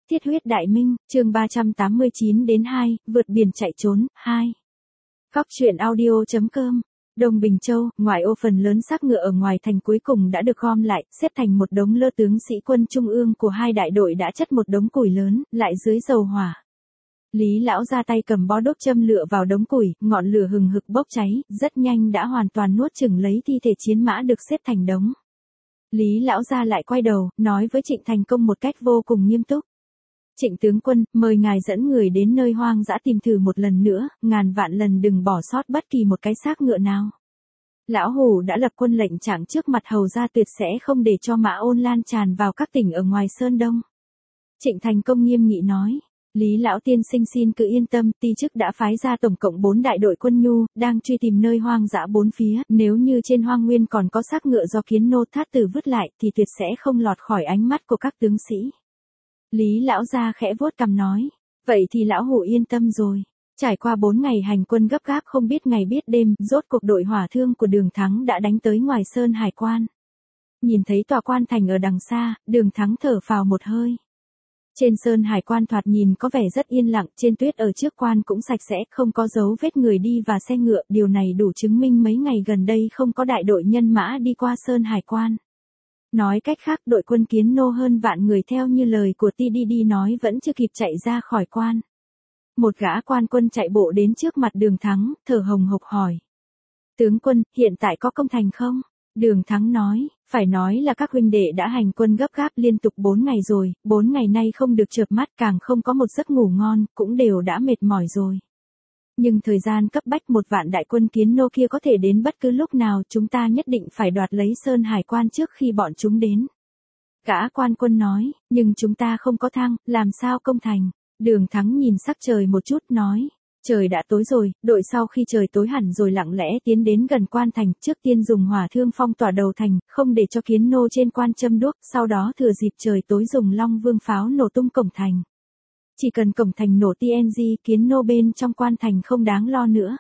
Thiết huyết đại minh, chương 389 đến 2, vượt biển chạy trốn, 2. Góc truyện audio.com. Đông Bình Châu, ngoại ô phần lớn xác ngựa ở ngoài thành cuối cùng đã được gom lại, xếp thành một đống lơ tướng sĩ quân trung ương của hai đại đội đã chất một đống củi lớn, lại dưới dầu hỏa. Lý lão ra tay cầm bó đốt châm lửa vào đống củi, ngọn lửa hừng hực bốc cháy, rất nhanh đã hoàn toàn nuốt chửng lấy thi thể chiến mã được xếp thành đống. Lý lão ra lại quay đầu, nói với Trịnh Thành Công một cách vô cùng nghiêm túc. Trịnh tướng quân, mời ngài dẫn người đến nơi hoang dã tìm thử một lần nữa, ngàn vạn lần đừng bỏ sót bất kỳ một cái xác ngựa nào. Lão Hủ đã lập quân lệnh trạng trước mặt hầu ra tuyệt sẽ không để cho mã ôn lan tràn vào các tỉnh ở ngoài Sơn Đông. Trịnh Thành Công nghiêm nghị nói. Lý lão tiên sinh xin cứ yên tâm, ti chức đã phái ra tổng cộng 4 đại đội quân nhu, đang truy tìm nơi hoang dã bốn phía, nếu như trên hoang nguyên còn có xác ngựa do Kiến Nô Thát Tử vứt lại, thì tuyệt sẽ không lọt khỏi ánh mắt của các tướng sĩ. Lý lão gia khẽ vuốt cằm nói, vậy thì lão Hủ yên tâm rồi. Trải qua 4 ngày hành quân gấp gáp không biết ngày biết đêm, rốt cuộc đội hỏa thương của Đường Thắng đã đánh tới ngoài Sơn Hải Quan. Nhìn thấy tòa quan thành ở đằng xa, Đường Thắng thở phào một hơi. Trên Sơn Hải Quan thoạt nhìn có vẻ rất yên lặng, trên tuyết ở trước quan cũng sạch sẽ, không có dấu vết người đi và xe ngựa, điều này đủ chứng minh mấy ngày gần đây không có đại đội nhân mã đi qua Sơn Hải Quan. Nói cách khác, đội quân Kiến Nô hơn vạn người theo như lời của Ti Đi nói vẫn chưa kịp chạy ra khỏi quan. Một gã quan quân chạy bộ đến trước mặt Đường Thắng, thở hồng hộc hỏi. Tướng quân, hiện tại có công thành không? Đường Thắng nói, phải nói là các huynh đệ đã hành quân gấp gáp liên tục 4 ngày rồi, 4 ngày nay không được chợp mắt càng không có một giấc ngủ ngon, cũng đều đã mệt mỏi rồi. Nhưng thời gian cấp bách một vạn đại quân Kiến Nô kia có thể đến bất cứ lúc nào, chúng ta nhất định phải đoạt lấy Sơn Hải Quan trước khi bọn chúng đến. Gã quan quân nói, nhưng chúng ta không có thang, làm sao công thành? Đường Thắng nhìn sắc trời một chút nói. Trời đã tối rồi, đội sau khi trời tối hẳn rồi lặng lẽ tiến đến gần quan thành, trước tiên dùng hỏa thương phong tỏa đầu thành, không để cho Kiến Nô trên quan châm đuốc, sau đó thừa dịp trời tối dùng Long Vương pháo nổ tung cổng thành. Chỉ cần cổng thành nổ TNG, Kiến Nô bên trong quan thành không đáng lo nữa.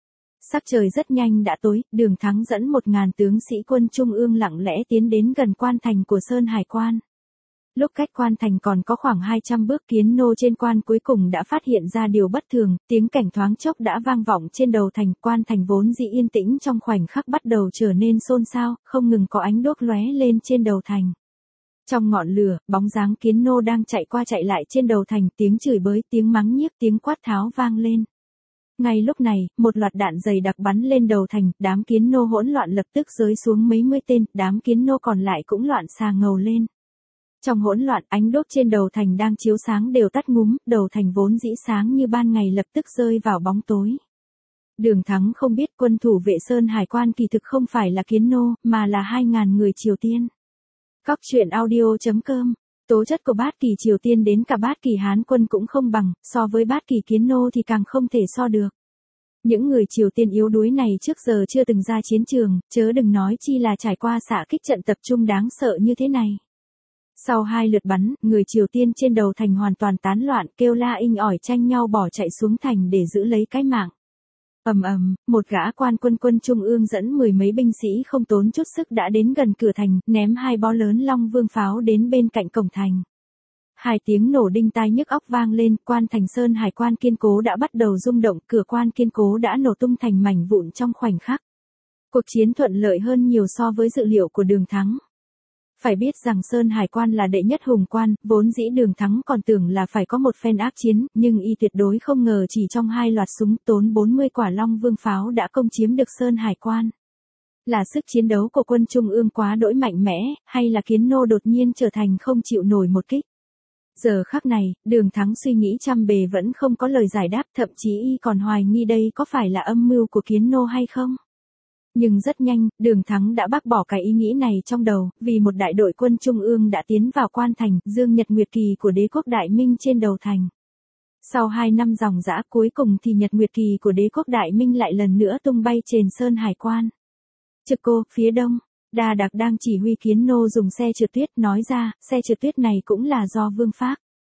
Sắc trời rất nhanh đã tối, Đường Thắng dẫn 1000 tướng sĩ quân trung ương lặng lẽ tiến đến gần quan thành của Sơn Hải Quan. Lúc cách quan thành còn có khoảng 200 bước, Kiến Nô trên quan cuối cùng đã phát hiện ra điều bất thường, tiếng cảnh thoáng chốc đã vang vọng trên đầu thành, quan thành vốn dĩ yên tĩnh trong khoảnh khắc bắt đầu trở nên xôn xao, không ngừng có ánh đuốc lóe lên trên đầu thành. Trong ngọn lửa, bóng dáng Kiến Nô đang chạy qua chạy lại trên đầu thành, tiếng chửi bới, tiếng mắng nhiếc, tiếng quát tháo vang lên. Ngay lúc này, một loạt đạn dày đặc bắn lên đầu thành, đám Kiến Nô hỗn loạn lập tức rơi xuống mấy mươi tên, đám Kiến Nô còn lại cũng loạn xà ngầu lên. Trong hỗn loạn, ánh đuốc trên đầu thành đang chiếu sáng đều tắt ngúm, đầu thành vốn dĩ sáng như ban ngày lập tức rơi vào bóng tối. Đường Thắng không biết quân thủ vệ Sơn Hải Quan kỳ thực không phải là Kiến Nô, mà là 2000 người Triều Tiên. Góc truyện audio.com. Tố chất của Bát Kỳ Triều Tiên đến cả Bát Kỳ Hán quân cũng không bằng, so với Bát Kỳ Kiến Nô thì càng không thể so được. Những người Triều Tiên yếu đuối này trước giờ chưa từng ra chiến trường, chớ đừng nói chi là trải qua xạ kích trận tập trung đáng sợ như thế này. Sau 2 lượt bắn, người Triều Tiên trên đầu thành hoàn toàn tán loạn, kêu la inh ỏi tranh nhau bỏ chạy xuống thành để giữ lấy cái mạng. Ầm ầm, một gã quan quân trung ương dẫn 10 mấy binh sĩ không tốn chút sức đã đến gần cửa thành, ném 2 bó lớn Long Vương pháo đến bên cạnh cổng thành. 2 tiếng nổ đinh tai nhức óc vang lên, quan thành Sơn Hải Quan kiên cố đã bắt đầu rung động, cửa quan kiên cố đã nổ tung thành mảnh vụn trong khoảnh khắc. Cuộc chiến thuận lợi hơn nhiều so với dự liệu của Đường Thắng. Phải biết rằng Sơn Hải Quan là đệ nhất hùng quan, vốn dĩ Đường Thắng còn tưởng là phải có một phen ác chiến, nhưng y tuyệt đối không ngờ chỉ trong 2 loạt súng tốn 40 quả Long Vương pháo đã công chiếm được Sơn Hải Quan. Là sức chiến đấu của quân trung ương quá đỗi mạnh mẽ, hay là Kiến Nô đột nhiên trở thành không chịu nổi một kích? Giờ khắc này, Đường Thắng suy nghĩ trăm bề vẫn không có lời giải đáp, thậm chí y còn hoài nghi đây có phải là âm mưu của Kiến Nô hay không? Nhưng rất nhanh, Đường Thắng đã bác bỏ cái ý nghĩ này trong đầu, vì một đại đội quân trung ương đã tiến vào quan thành, dương Nhật Nguyệt Kỳ của đế quốc Đại Minh trên đầu thành. Sau 2 năm dòng dã cuối cùng thì Nhật Nguyệt Kỳ của đế quốc Đại Minh lại lần nữa tung bay trên Sơn Hải Quan. Trực Cô, phía đông, Đa Đạc đang chỉ huy Kiến Nô dùng xe trượt tuyết, nói ra, xe trượt tuyết này cũng là do Vương Phác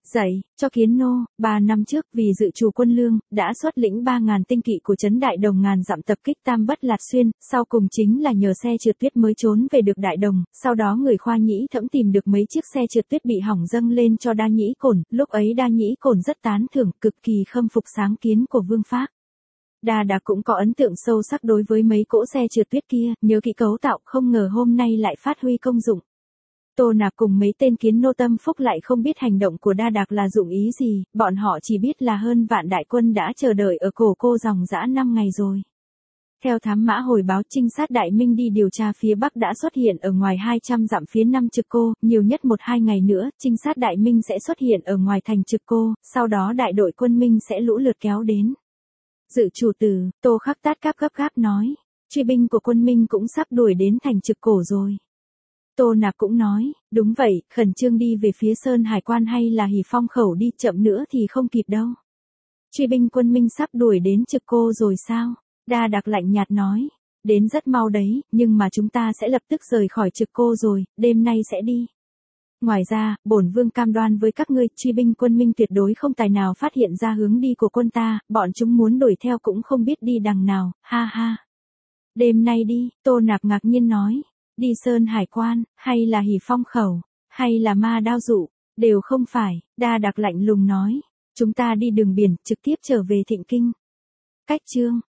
Dạy, cho Kiến Nô, 3 năm trước vì dự trù quân lương, đã xuất lĩnh 3.000 tinh kỵ của trấn Đại Đồng ngàn dặm tập kích Tam Bất Lạt Xuyên, sau cùng chính là nhờ xe trượt tuyết mới trốn về được Đại Đồng, sau đó người Khoa Nhĩ Thẫm tìm được mấy chiếc xe trượt tuyết bị hỏng dâng lên cho Đa Nhĩ Cổn, lúc ấy Đa Nhĩ Cổn rất tán thưởng, cực kỳ khâm phục sáng kiến của Vương Phác. Đa Đạc cũng có ấn tượng sâu sắc đối với mấy cỗ xe trượt tuyết kia, nhớ kỹ cấu tạo, không ngờ hôm nay lại phát huy công dụng. Tô Nạp cùng mấy tên Kiến Nô tâm phúc lại không biết hành động của Đa Đạc là dụng ý gì, bọn họ chỉ biết là hơn vạn đại quân đã chờ đợi ở cổ cô dòng dã 5 ngày rồi. Theo thám mã hồi báo, trinh sát Đại Minh đi điều tra phía Bắc đã xuất hiện ở ngoài 200 dặm phía Nam Trực Cô, nhiều nhất 1-2 ngày nữa, trinh sát Đại Minh sẽ xuất hiện ở ngoài thành Trực Cô, sau đó đại đội quân Minh sẽ lũ lượt kéo đến. Dự chủ tử, Tô Khắc Tát gấp gáp nói, truy binh của quân Minh cũng sắp đuổi đến thành Trực Cổ rồi. Tô Nạp cũng nói, đúng vậy, khẩn trương đi về phía Sơn Hải Quan hay là Hỉ Phong khẩu đi, chậm nữa thì không kịp đâu. Truy binh quân Minh sắp đuổi đến Trực Cô rồi sao? Đa Đạc lạnh nhạt nói, đến rất mau đấy, nhưng mà chúng ta sẽ lập tức rời khỏi Trực Cô rồi, đêm nay sẽ đi. Ngoài ra, bổn vương cam đoan với các ngươi, truy binh quân Minh tuyệt đối không tài nào phát hiện ra hướng đi của quân ta, bọn chúng muốn đuổi theo cũng không biết đi đằng nào, ha ha. Đêm nay đi, Tô Nạp ngạc nhiên nói, đi Sơn Hải Quan, hay là Hỉ Phong khẩu, hay là Ma Đao Dụ, đều không phải, Đa Đạc lạnh lùng nói, chúng ta đi đường biển, trực tiếp trở về Thịnh Kinh. Cách chương